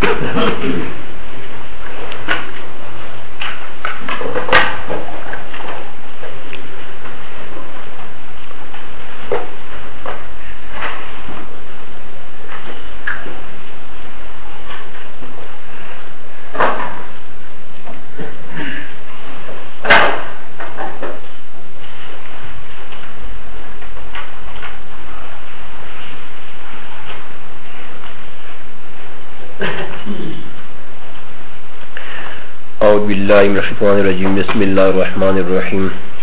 أعوذ بالله من الشيطان الرجيم بسم الله الرحمن الرحيم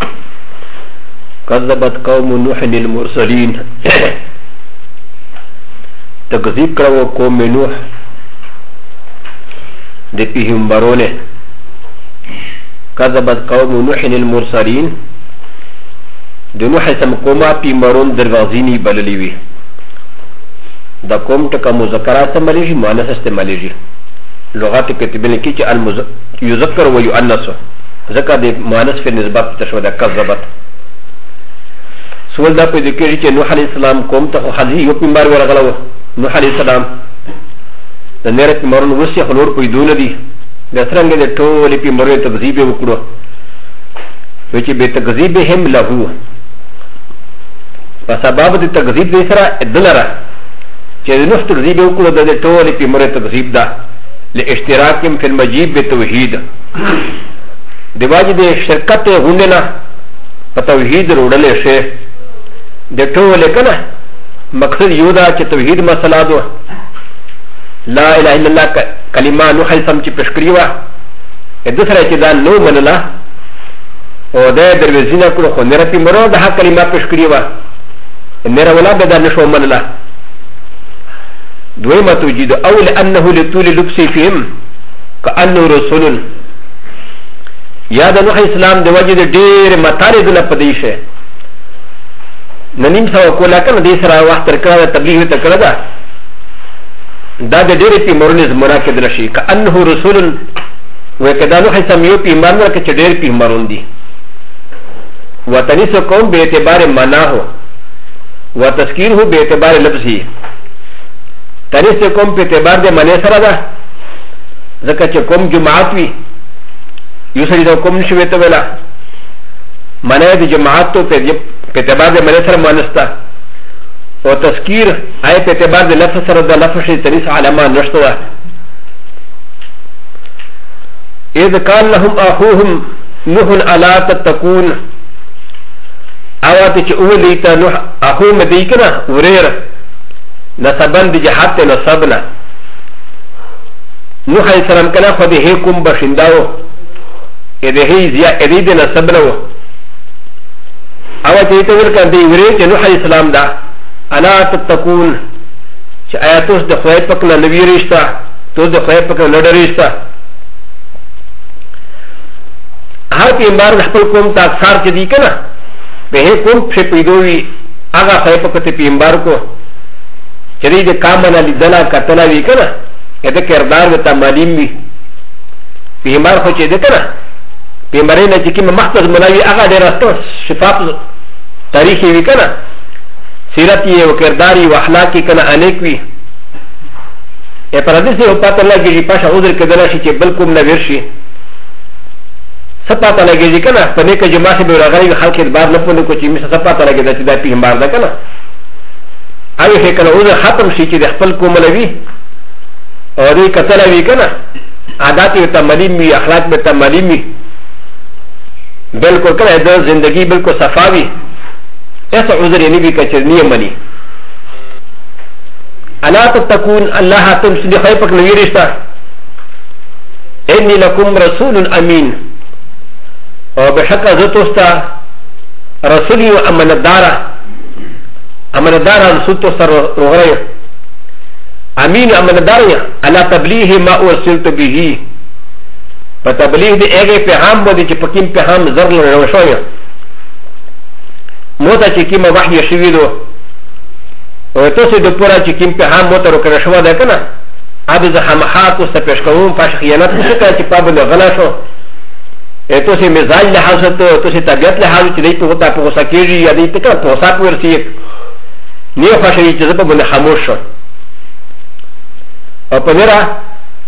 كذبت قوم نوح المرسلين تكذيب کرو قوم نوح دي پیغمبرون كذبت قوم نوح المرسلين دي نوح سم قوما پیغمبرون دروازینی بللیوی دا قوم تکا مذکرات استعمالیجی مؤنث استعمالیجی لغات كتبين كي يذكر ويؤنث ذكر دي مؤنث في النسبة تشوى كذبت سؤال دا في ذكر نوح عليه السلام قوم تخو حديث يوبي مار ورغلو نوح عليه السلام نيرت مرون وسي خلور قيدون دي بسرنگ دي طول في مرون تكذيب وكرو وچي بتكذيبهم له فسبب دي تكذيب دي سرا الدلرة چه نوح تكذيب وكرو دي طول في مرون تكذيب دا لاشتراكهم في المجيب بالتوحيد دواجد شركت غندنا بتوحيد رودل شيء دتو لكنا مقصد يودا چه توحيد مسئلہ دو لا اله الا الله كلمه نوح سم چه پشکریوا ادسره چه دا نو منلا او ده دروزینا کرو خو نره پی مرو ده کلمه پشکریوا نره ولا بدا نشو منلا دوما توجد او لانه لطول لبسي فيهم كانه رسول يا د نوح اسلام د وجد ډیر مطارد نه پدیشه ننیم سو کولا کنه د سره وخت تر کړه تبلیغ ته کړه دا د ډیر په مورنز مناقض نشي كانه رسول وکدا نوح اسلام یو په مرنه کې ډیر په مرون دي وتنس قوم به اعتبار معناه وتذکیره به اعتبار لفظه تاریخ سے قوم پہ اعتبار دے منع سرا دا ذکر چه قوم جماعت وی یو سری دا قوم نشوی تو ویلا منع دی جماعت تو پہ اعتبار دے منع سرا مانستا و تذکیر آئے پہ اعتبار دے لفظ سرا دا لفظ شی تنیس علامہ نشتا دا اذ کان لهم آخوهم نوح علا تتقون آواتی چه اولیتا نوح آخوهم دیکنا وریر نسبن دی جهات نسبنا نوح علیہ السلام کنا خود هی کم بشنداو ادهی زیا ادید نسبنا و اوا چیتا ورکن دی وری چه نوح علیہ السلام دا انا تتقون چه آیا توس دی خواهی پکنا نوی رشتا توس دی خواهی پکنا نڈا رشتا هر پیمبار نحپل کم تا اکثار چه دی کنا به هی کم پشه پیدوی آغا خواهی پکت پیمبار کو چری د کامنا لیدلا کتلا وی کنه اته کردار د تعلیم وی پیمار خو چې د کنه پیمارینه چې کوم محفظ مناوی هغه ډیر راستو صفات تاریخي وی کنه سیرت یې او کردار او اخلاق کنه انیک وی ا پردیس یو پته لګی چې پاشا عذر کېدل شي چې بل کوم نه ورشي سپاته لګی کنه په نیکه جماعت به راغلی خلک بار نه پونه کو چې می سپاته لګی چې دا پیمار ده کنه آئی ہے کنا اوزا ختم شی چی دی خپل کوملوی او دی کتلوی کنا عاداتی و تمالیم وی اخلاق بی تمالیم وی بلکل کنا ادھر زندگی بلکل صفاوی ایسا عذر یعنی بھی کچرنی منی الا تتقون اللہ تم سلی خیپک نوی رشتا انی لکم رسول امین او بحق ازتوستا رسولی و امندارا امندار رسول تو سر روغره امین امندار على تبلیغ ما ارسلت به په تبلیغ دی هغه پیغام باندې چې پکیم پیغام زر له شوی موته چې کیمه وحی شوی دو او تاسو د پورا چې کیم پیغام موته ورکړ شو ده کنه ابي زحمحات او سپېشکوم پاش خیانت څه کوي چې پابند غلا شو تاسو مزاج له حاصل ته تاسو طبيعت له حاصل چې دی په وتا په وسکیږي یا دی ته په وسات ورسی نیو خوشوی چې زه په باندې خاموش شو او په میرا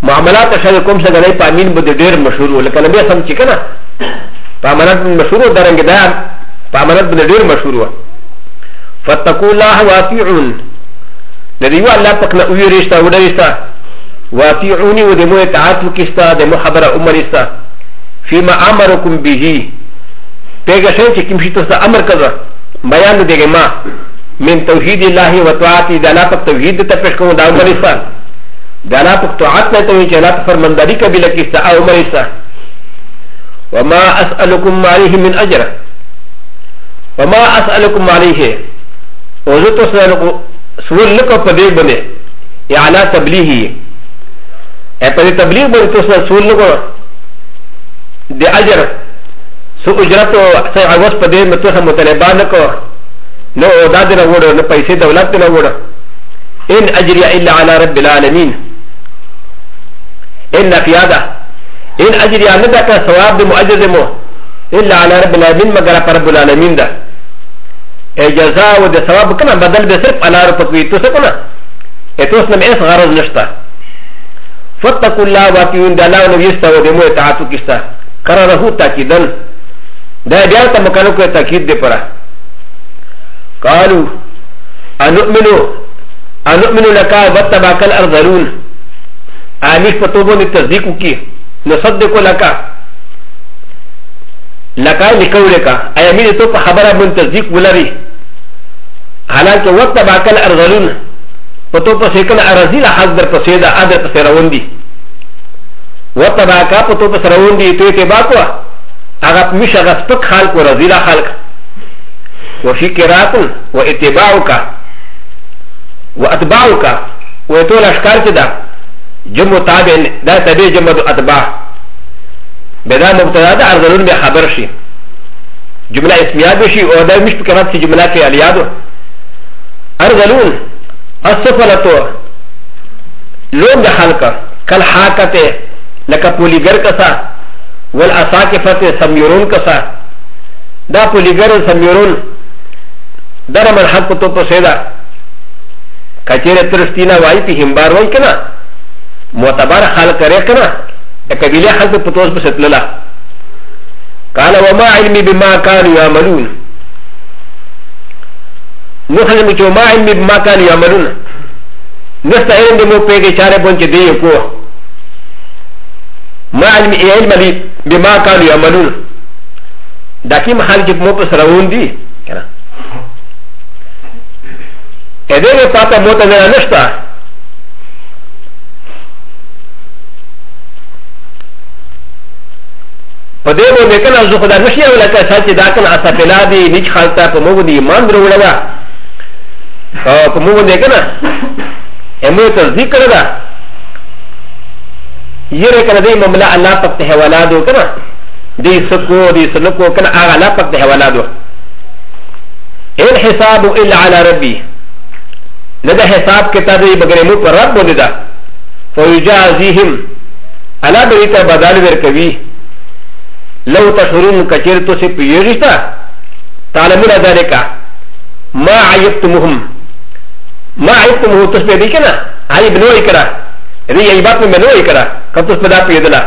معاملات شاید کوم څه غنی پامین بده ډیر مشهور ولکه نبی سم چې کنه پامانات مشهور درنګ دا پامانات بده ډیر مشهور و فتقوا الله واطيعون لدیو الله پاک نه ویریستا وډریستا واطيعوني ودمو اطاعت وکستا د محبره عمرستا فيما امركم به پیغه شي چې کوم شي تاسو امر کړو بیان دیګه ما من توحید الله وطاعت د الله پاک توحید ته پېښ کوم دا عمرستا د الله پاک طاعت ته چې الله فرمانداری قبل کستا او عمرستا وما اسالكم عليه من اجر وما اسالكم عليه وزت سوال لك فدي بني على تبليغه اي تبليغ بني تو سوال لك دي اجر سو اجرته سي عوض فدي متوسه مطالبان لك نو دادنا وڑا نو پیسے دولت نو وڑا ان اجري الا على رب العالمين ان فيادا ان اجري ان ذاك ثواب مؤجر مو الا على رب العالمين مگر رب العالمين ده جزاء و د ثواب کنه بدل به صرف على ربوي تو څه کنه اته اسلام اس غرض نشتا فتقوا الله واطيعون د الله نو یستا و د مو اطاعت کیستا قرره تاکیدن دا بیا ته مکانو کو تاکید دی پره قالوا انؤمن لك واتبعك الارذلون امي فتوبون تصديق کی نصدق لك لکه نکولکا ایامین تو په خبره من تصدیق ولري حالانکه وقت باکل ارذلون په تو په سیکل ارذیل حق در په سیدا عادت سره وندي وقت باکا په تو په سره وندي ته ته باکوا هغه مشه غسپک خلق او رذیل خلق وفي قرات واتباعك واتباعك وتول اشکار کدا جمع تابع دا تابع جمع اتباع بدا مبتدا دا ارذلون به خبر شي جمله اسميه بشي او دا مش بكرات في جمله فعليات ارذلون السفلتو لون ده حلقه كالحاكته لك بوليغر كسا والاساكفه سميرون كسا دا بوليغر سميرون در من حق تو پسیدا کچره ترستینا وای په همبار وای کنا معتبر خلق کرے کنا قبيله خلق پتوس بسطللا قال وما علمي بما كانوا يعملون نخلم چې ما علمي بما كانوا يعملون نستعين دمو پیګه چاره بونچ دی کو ما علمي علم لي بما كانوا يعملون داکي محل کې مو په سراون دي کنه اې دې پاته مو ته نه نشتا پدې مو نه کنه زه خدای نشي ولا که ساتي دا کنه اسفلا دي نيچ خالتا په مو دي ایمان دروړه او په مو نه کنه امو تصدیق کړه یره کنه دې معاملہ الله پاک ته حواله دو کنه دې سکو دې سلوکو کنه هغه الله پاک ته حواله دو ان حساب الا على ربي لدا حساب کتاب دې بغیر مو پر رب باندې دا فيجازيهم الا دې ته بدل ورکوي لو تشعرون كثيرتو سي بيريستا تعلمون ذلك ما عيبتمهم ما عيبتمه تسبي ديكنا عيب نوي كرا ري عيبات من نوي كرا كم تسبدا بيدلا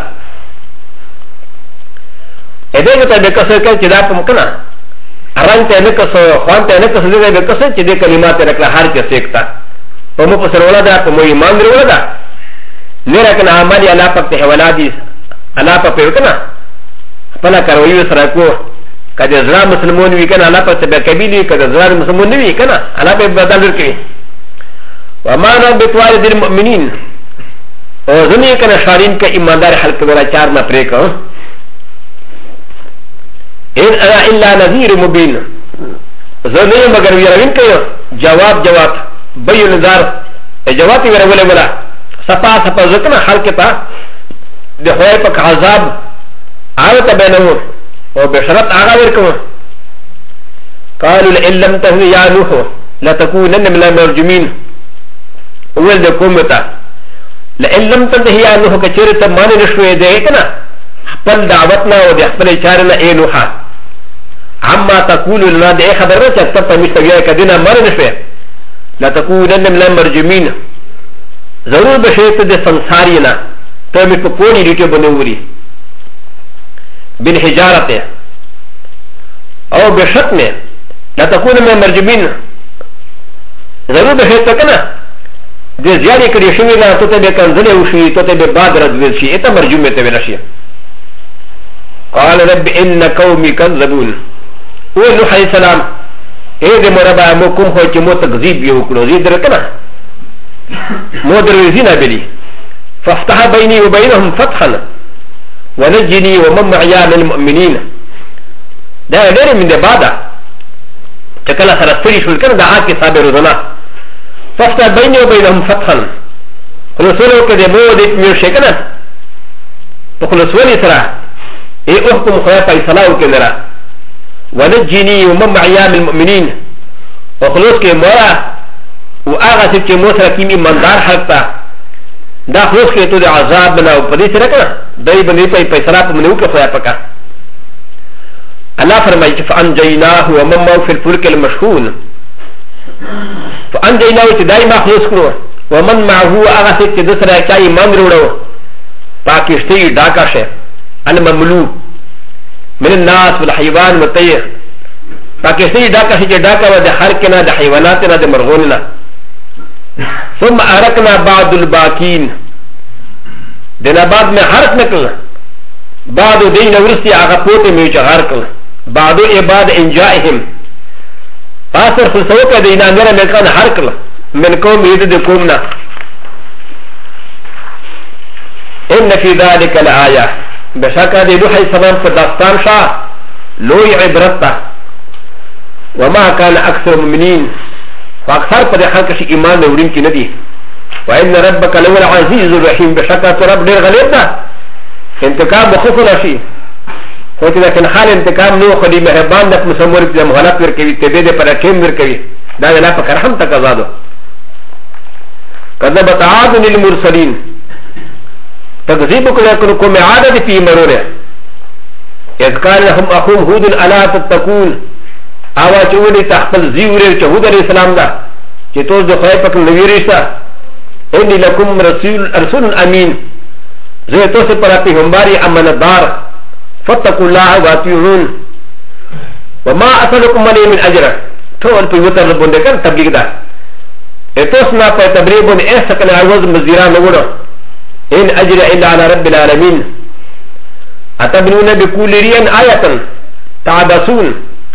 اذا كنت بكسر كذا ممكنا اران تنكس خوان تنكس دي بكسر كذا كلمات ركلا هر كسيكتا فمو بسر ولا فمو ايمان ولا لكن اعمال الله پاک ولادي الله پاک وکنا پلا کروي سره کو کله زرا مسلمان وی کنه الله په سبب کبیلی کله زرا مسلمان نه وی کنه الله په بدل ورکړي وما نو بتوالد المؤمنين او زمي کنه شارین کې ایماندار خلق ولا چار ما پرې کو ان انا الا نذير مبين زمي مگر ویرین کړه جواب بین دار جواب ورولې ولا صفا ځکنه خلق ته د خوای په عذاب آية بينهم وبشرط آغاوركم قالوا لئن لم تهن يا نوح لتكونن من المرجمين اول دكم متى لئن لم تنتهي يا نوح كثيرة ماني نشوي ديكنا خپل دعوتنا ودي خپل چارنا اي نوحا عما تقول لنا دي خبرنا چكتر تمشتغيه كدنا ماني نشوي لتكونن من المرجمين ضرور بشيط دي سنسارينا تو می پکونی ریٹے بنوری بالحجارت او بشک میں لا تكون من مرجمین ضرور بحیث تکنا دے زیادی کری شوی لا تو تبے کنزلے وشی تو تبے بعد ردویل شی ایتا مرجوم میں تبے نشی قال رب ان قومی کذبون او نوح علیہ السلام اے دے مربع مو کم ہوئی چی مو تکذیب بیو کرو زید رکنا مو درویزینا بلی فافتح بینی و بینهم فتحا ونجنی ومن معیا من المؤمنین دا دیر من دے بعدا چکلا سرستری شول کنا دا آگ کے صابر روزنا فافتح بینی و بینهم فتحا خلصولو که دے مو دے میوشے کنا تو خلصولی سرا اے احکم خدا فیصلاو کے نرا ونجنی ومن معیا من المؤمنین وخلص کے مورا و آغا سب چه موسر کیم ایماندار حق تا دا خلص کے تو دے عذاب بناو پدی سرا کنا دای بنی پای پیسرا پا منو کے خدا پکا اللہ فرمائی چه فانجیناہ ومن مو فی الفلک المشخون فانجیناہ چه دای ما خلص کنو ومن معهو آغا سب چه دسرا چا ایمان روڑو پاکشتی ڈاکا شے المملو من الناس والحيوان والطير پاکشتی ڈاکا شے چه ڈاکا و دے خرکنا دے حیواناتنا دے مرغوننا ثم أركنا بعض الباكين دنا بعد میں حرق نکل بعض دین ورستی آغا پوتے میں چغار کل بعض عباد انجائهم پاسر خلصوکا دینا میرا ملکان حرق من قوم يد دے قومنا ان فی ذالک لآیہ بشاکا دے نوح علیہ السلام پر داستان شاہ لوی عبرتا وما كان اکثر مؤمنین فاكثر قد حقش ايمان نورين كي ندي وان ربك لو العزيز الرحيم بشكا رب دير غلبنا انتقام بخوف رشي وكذا كان حال انتقام نو خدي مهربان نك مسمور في مغلط وركوي تبي دي پر كيم وركوي دا لا فكر هم تكزادو كذبت عاد للمرسلين تكذيبك لكم عاده في مرونه اذ قال لهم اخوهم هود الا تتقون آوا چولی تحفل زیوری چهود علیہ السلام دا چه توز دو خواهی پکن نویرشتا انی لکم رسول امین زی توس پر پیغمباری اماندار فتقوا اللہ واتیعون وما اصلکم علی من اجر طول پیوتر ربون دکن تبلیغ دا اتوس نا پا تبریبون ایسکن عوض مزیران نورو ان اجر الا على رب العالمین اتبنون بکول رین آیتا تعبسون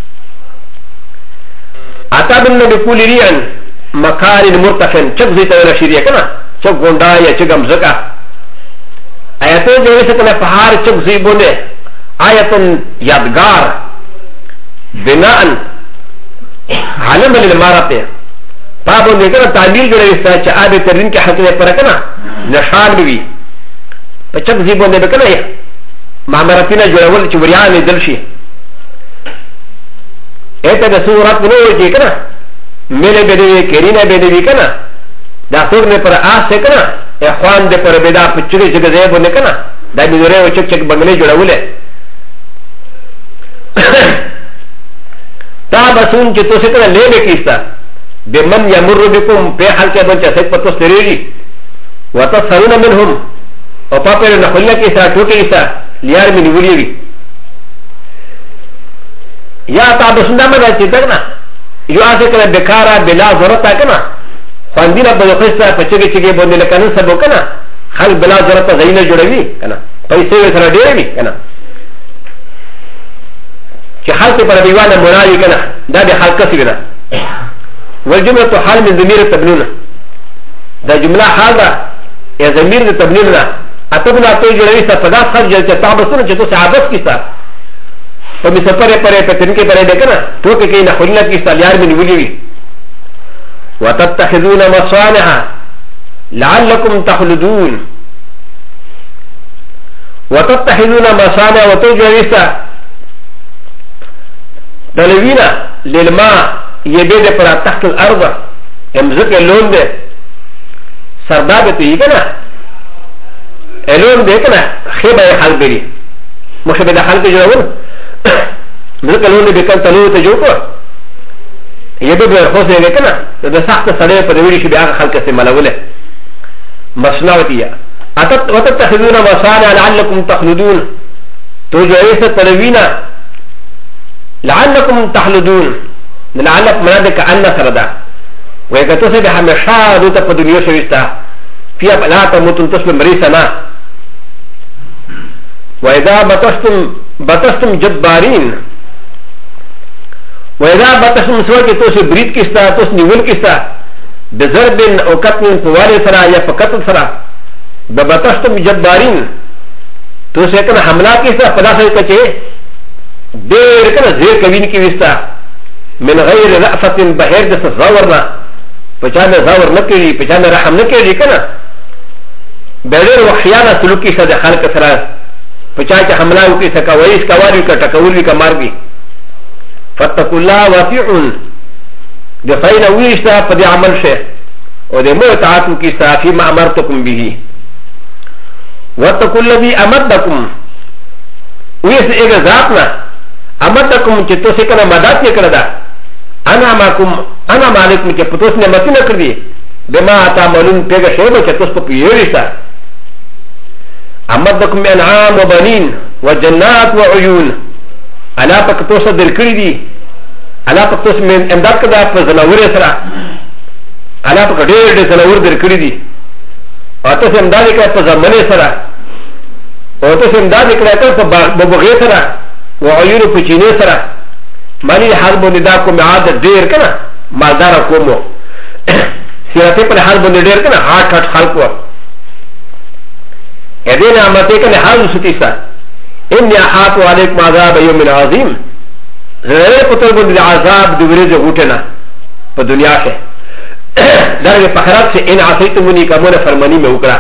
اتابن بكل ريان مكان مرتفع چك زيتا ولا شيريا كنا چك غوندا يا چگم زكا ايتو جيسه كنا پہاڑ چك زي بونde ايتن یادگار بناء عالم للمارات پابو نے کنا تعبیر جو ہے چ اب ترین کے حق میں پر کنا نشان بھی چك زي بونde بکنا معمرتنا جوړول چې وریا نه دلشي ایتا دا سورات منوی چی کنا ملی بدوی کرینا بدوی کنا دا سور نے پر آس سے کنا اخوان دے پر بیدا پچری چک زیبو نے کنا دا بیدوری و چک چک بنگلی جوڑاولے تا بسون چی تو سکنا لے لے کیستا بے من یمر بکم پی حال کے بنچا سک پر تو سریجی و تصرون منهم و پاپر نخلیہ کیسا ٹوٹی کیسا لیار من ولیوی یا تابسنده مده چی تکنا یو آسه کنه بکارا بلا ضرورتا کنا خواندینا بلوخستا پچگی چگی بونده لکنن سبو کنا خلق بلا ضرورتا زینه جوڑوی کنا پیسه وی سر دیروی کنا چی خلق پر بیوانا مناوی کنا دا بی خلق کسی کنا والجملة حال من ضمیر تبنون دا جمله حال دا یا ضمیر دا تبنون دا اتبنا تو جوڑوی سا پداس خلق جل چه تابسنده چه تو صحابت کستا تو می سفر پرے پتن کے پرے دیکھنا تو کہ نہ خلنا کی سالیار میں نولی وتتخذون مصانع لعلكم تخلدون وتتخذون مصانع وتجريسا دلوینا للماء يبيد پر تحت الارض يمزق اللون دے سرداب تو یہ کنا اللون دے کنا خیبہ حل بری مشبہ حل کے جوڑ ذکر لون بکن تلو ته جو کو یبه به خو سه وکنا د سخت سړی په ویری شي بیا خلک سه ملوله مسناوتیا وتتخذون مصانع لعلكم تخلدون تو جو ایسا تلوینا لعلكم تخلدون لعلك منادك أن سردا ويكتوسي بحمشا دوتا پا دنیا شوستا فيها لا تموتن تسلم مريسنا وإذا بطستم جبارين وإذا بطستم سوى توسي بريد كستا توس نيول كستا بزرب او قتل فوالي سرا يا فقتل سرا بطستم جبارين توسي كنا حملا كستا فلا سيكا چه دير كنا زير كوين کی وستا من غير رأفة بحير دس زورنا پچانا زور نکری پچانا رحم نکری کنا بغیر وحیانا سلوکی سا ده خلق سرا پچاچا حملاو کی سکا ویس کواریو کا ٹکولی کا مارگی فاتقوا الله واتعون ده فاین ویشتا پا ده عمل شه و ده موتعاتو کستا فيما امرتكم به واتقوا الذي امدكم ویس اگر ذاتنا امدكم چه تو سکنا مدد نکرده انا مالكم چه پتوس نعمتی نکردی بما تعملون پیگا شیبا چه توس پا پیوریستا امدكم بانعام وبنين وجنات وعيون الا پا کتوسا در کردی الا پا کتوس من امداد کدا پا زنور سرا الا پا کدیر در زنور در کردی واتوس امداد کدا پا زمن سرا واتوس امداد کدا پا ببغی سرا وعيون پا چینی سرا مانی حال بوندی دا کو معاد دیر کنا مالدارا کومو سیراتی پر حال بوندی دیر کنا ہاٹ ہاٹ خلق و ادین آمتے کنا حال ستیسا انی احاطو علیکم عذاب یوم عظیم زنرے پتر بوندی عذاب دوری جو گوٹنا پا دنیا سے درگ پخرات سے ان عصیتمونی کمون فرمانی میں اکرا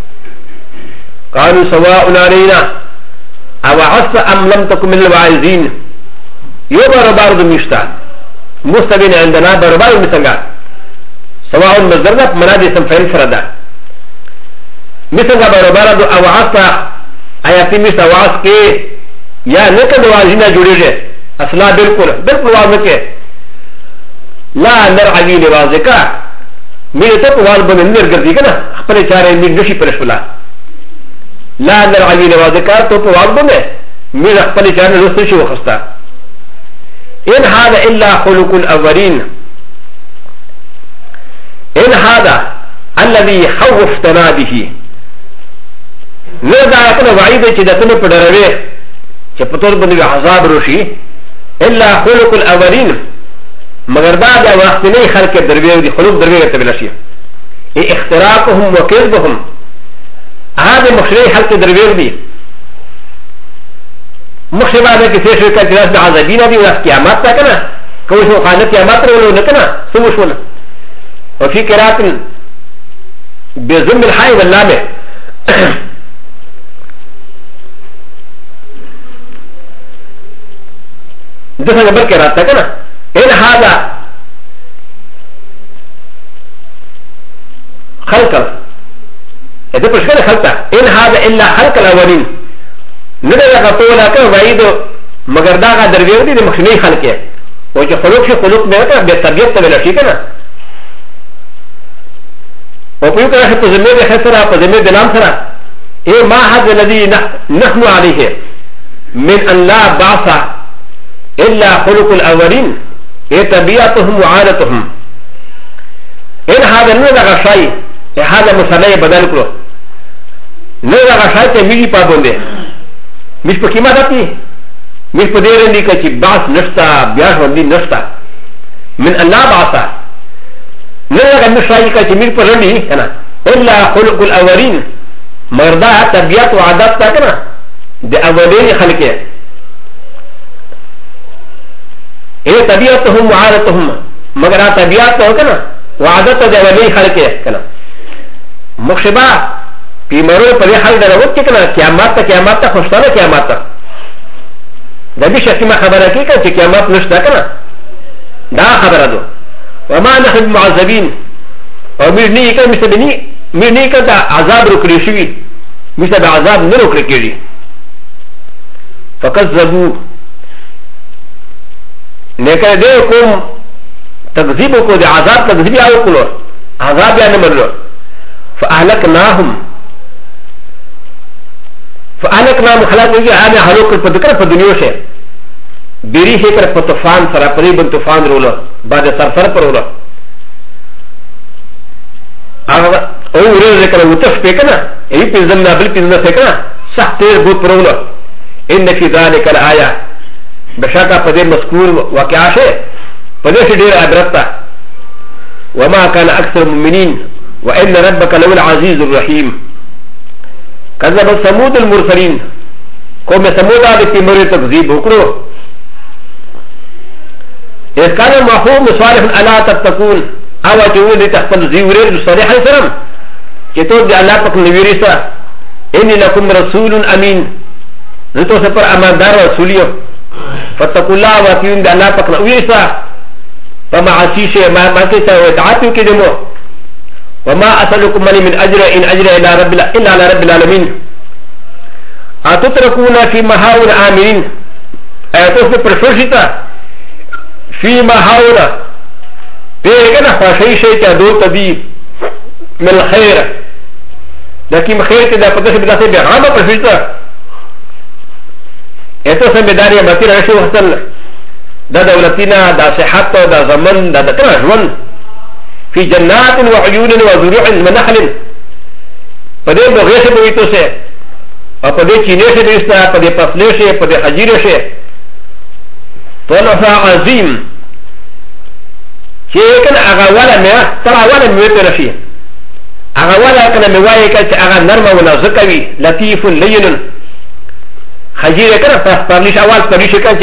قالوا سواء علینا اوعصت ام لم تکن من الواعظین یو برابر دو میشتا مستبین عندنا برابر میسنگا سواء مصدرنا منادی اسم فعل فردا میسنگا برابر دو اوعاستا آیاتی میشتا واس کے یا نکد واجینا جوڑی جے اصلا بالکل واضح کے لا نرعوی نوازے کا میرے تک واضح بند اندر گردی کنا اپنے چارے میر نشی پرشولا لا نرعوی نوازے کا تو واضح بند میر اپنے چارے رسل شی وخستا إن هذا إلا خلق الأولين إن هذا الذي خوفتنا به نرجع كنا وعيدا جدتنا بدروي شفتور بني عذاب روشي إلا خلق الأولين مگر بعد وقتني خلق الدروي دي خلق دروي تبلاشي اختراقهم وكذبهم هذا مخشي خلق الدروي دي مخشبه ده كسي شركة جراس بعذابين دي وراس قيامات تا كنا كوشو خانة قيامات رولو نكنا سوشونا وفي قراءة بزم الحي واللامه ده سنبر قراءة تا كنا إن هذا خلق إذا پرشكنا خلقا إن هذا إلا خلق الأولين ندر غطولا که وعیدو مگر داغا درویو دی مخشنی خلقه و چه خلوق شی خلوق میرکا بی طبیعت تبیلشی کنه و پیو کنه پا زمین خسرا پا زمین دلام سرا اے ما حد الذي نحن عليه من ان لا بعث الا خلق الاولين اے طبیعتهم وعادتهم ان هذا ندر غشای هذا مسئله بدل کرو ندر غشای ته میری پابنده مش په قیمت اتی مش په دې رندي کې چې باس نشتا بیا باندې نشتا من الله بعثا نه هغه مشای کې چې میر په رندي کنه الا خلق الاولين مردا طبيعت او عادت تا کنه د اولین خلقه اے طبيعتهم وعادتهم مگر طبيعت او کنه وعادت د اولین خلقه کنه مخشبه پیمرو پر حال در وقت کنا قیامت تا خوشتانه قیامت تا دبی شکی ما خبره کی کن چه قیامت نشتا کنا دا خبره دو وما نحن معذبین و میر نی کن میر نی کن تا عذاب رو کری شوی مثل دا عذاب نرو کری کری فکذبو لیکن دے کم تکذیبو کو دے عذاب تکذیبی آو کلو عذاب یا نمرلو فاہلکناهم فأهلكنا مخلق نجي أنا هلوك الفدكرة في الدنيا شيء بريحة كرة طوفان سرا قريبا طوفان رولا بعد سرسر رولا او ورزه كنا وتف بكنا اي بيزمنا بل بيزمنا سكنا سخت بوت رولا ان في ذلك الايه بشاكا قدر مذكور واقع شيء فدش دير عبرتا وما كان اكثر المؤمنين وان ربك لهو العزيز الرحيم كذب ثمود المرسلين قوم ثمود على تمر تكذيب وكرو إذ كان المفهوم صالح ألا تتقون أو تقول تحصل زيورين صالح السلام كتب دي الله تقول نبيرسا إني لكم رسول أمين نتو سفر أمان دار رسوليو فاتقوا الله واتيون دي الله تقول نبيرسا فما عسيشي ما كيسا ويتعاتيو كدمو وما أسألكم من أجر إن أجر إلا على رب العالمين أتتركون في مهاون آمين أتوسف برفرشتا فيما حاولا بيغنا فاشي شيء كدور تبي من الخير لكن خير كده فتح بداسه بغامه برفيتا اته سم بداري ماتي رشو حسن دا دولتنا دا صحت دا زمن دا دكنا جون في جنات وعيون وزروع ونخل پدې بغیر څه بويتو سه او پدې چینه څه دیستا پدې پسلې شه پدې حجیره شه طلفا عظيم شيء كان أغوالا مياه ترى أغوالا ميوت رشي أغوالا كان مواي كان أغا نرمى ولا زكوي لطيف لين حجيرة كان فارليش أول فارليش كان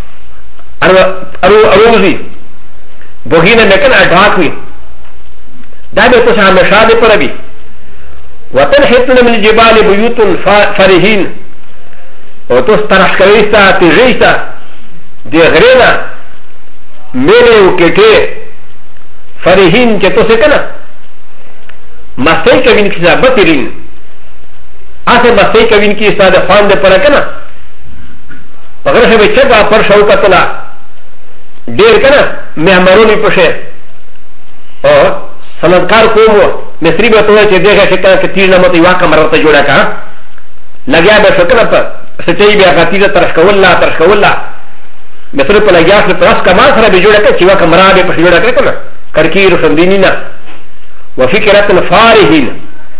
أروزي بوغينا مكان أدعاكوي دابي تسعى مشاهد فربي وتنحطنا من الجبال بيوت فرهين وتسترح كريستا تجيستا دي غرينا ميلي وكيكي فرهين كتو سكنا مستي كوين كيسا بطرين آسه مستي كوين كيسا ده فان ده پرکنا فغرش بچگا پر شوکتلا دیر کنا مهمرونی پشه او سندکار کومو مصری بطوه چه دیگه شکنا که تیر نموتی واقع مرورتا جوڑا که لگیا به شکنا پر سچایی بیا غتیزه ترشکولا مثل په لګیا خپل پراس کمال سره به جوړه کړي چې وا کمره به په جوړه کړي کنه کرکی روشندینینا وفکرات الفارهین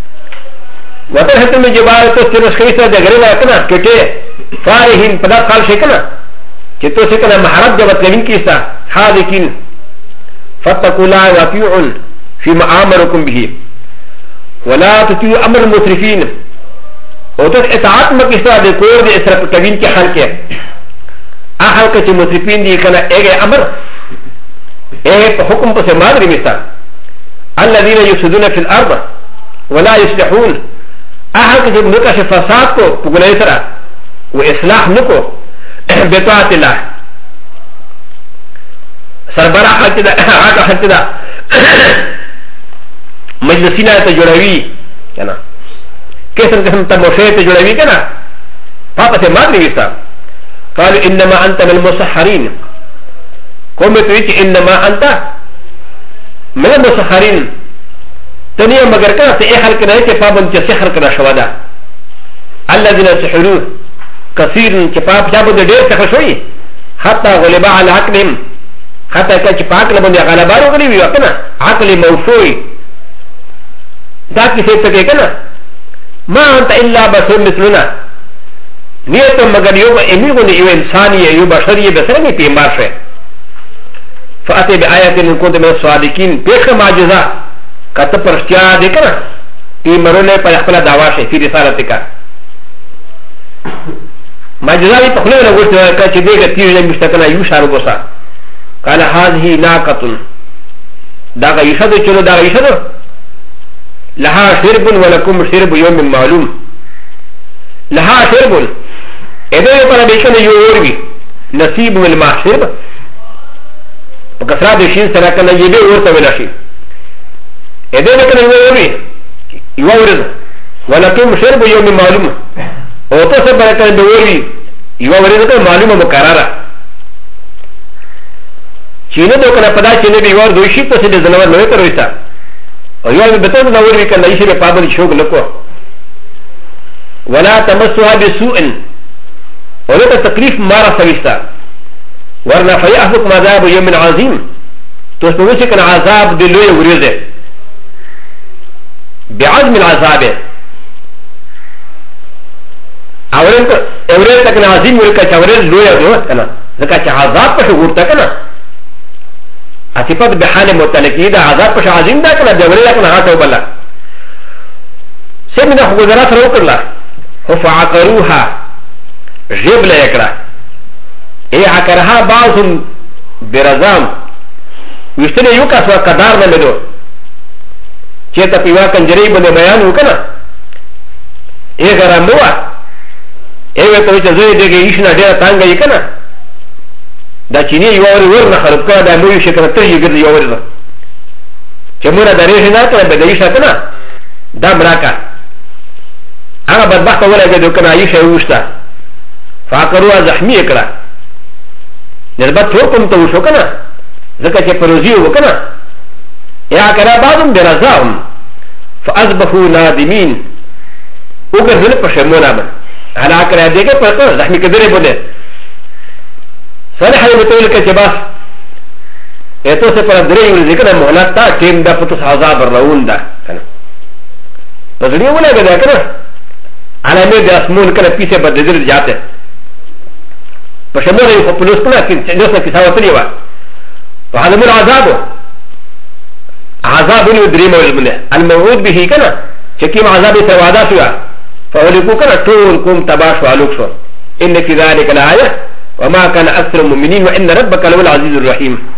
وتهتم جبال تو سرس خیسه د غریلا کنه کټه فارهین په دغه حال شي کنه چې تو څه کنه محرب جواب لین کیسه حاذکین فتقوا لا واطيعون فيما امركم به ولا تطيعوا امر المسرفين او ته اطاعت مکه د کور د اسراف کوین کې حل کې احل كتي مصرفين دي كان ايه امر ايه حكم بس مادري مثال الذين يفسدون في الارض ولا يصلحون احل كتي نكش فساد کو بغلای سرا واصلاح نکو بطاعت الله سربرا حق ده هغه حق ده مجلسینا ته جوړوي کنه کیسه قسم ته موشه ته جوړوي کنه پاپه مادري مثال قالوا انما انت من المسحرين قوم تقول انما انت من المسحرين تنيا مگر كان سيحل كنا كفابا سحر كنا شوادا الذين سحروا كثير كفاب شابه دير سحر شوي حتى غلبا على عقلهم حتى كان كفاك لبن غلبا وغلبي وكنا عقل موفوي ذاك سيتك كنا ما انت الا بشر مثلنا نيت مگر يوم اميغون يو انساني يو بشري بسرني في مارشه فاتي بآيات ان كنت من الصادقين بيخ معجزه كتب پرشتيا دكنا في مرونه پر خپل دعواشه في رسالتك معجزه دي پخله له ورته کا چې دغه تیر مشتکنا یو شارو بوسا قال هذه ناقه دا يشهد چلو دا يشهد لها شرب ولكم شرب يوم معلوم لها شرب اذا يقول بيشن يوربي نصيب من المحشر وكسرات الشين سراكنا يبي ورث ولا شيء اذا يقول يوربي يورث ولكن شرب يوم معلوم وتصب لكن يوربي يورث معلومه مكرره چینه دو کنه پدا چینه بي ور دوشي پس دې زنور نوې ترويسا او یو به ته دا ورې کنه یې په پابل شوګ نکو ولا تمسها بسوء ولك تكليف مارا سويستا ورنا فيأخذكم عذاب يوم عظيم تسموسك العذاب دلوي وريزه بعزم العذاب اوريتك العظيم ولك شاورين لويا دوت انا ذكا عذاب بشغورتا كنا اصفات بحال متلقي دا عذاب بش عظيم دا كنا جوريتك نهاتا وبلا سيمنا خبزرات روكرلا فعقروها جبل يكرا اي عقرها بعض برزام ويشتري يوكا سوا قدار نمدو چيتا پيوا کنجري بنده بيان وكنا اي غراموا اي ويتو چه زوي ديگه ايشنا دير تانگا يكنا دا چيني يواري ورنا خرب كنا دا مويو شكرا ترجي گرد يواري دا چه مونا دا ريشنا كنا بدا ايشنا كنا دا مراكا اغا بدبخت ولا گدو كنا ايشا يوشتا فاقروا زحمي اكرا نسبت حكم توشو كنا ذكا چه پروزيو وكنا يا كرا بعضهم برزاهم فاصبحوا نادمين وگرزل پشمونا من على كرا ديگه پرکر زحمي کدره بوده صالح حي بتقول که باس ايتو سے پر دري ول ذکر مهلت تا ټیم دا پتو عذاب الرون دا کنه پزړی ولا گدا کنه علامه د اسمون کله پیسه بدل جاته پشمونا یو پلوس کنا چې نو څه کیسه وتلی و وعلم العذاب عذاب الدريم والمنه الموعود به كنا شكيم عذاب سوادا سوا فولكو كنا طول كم تباش وعلوك شو إن في ذلك الآية وما كان أكثر المؤمنين وإن ربك لهو العزيز الرحيم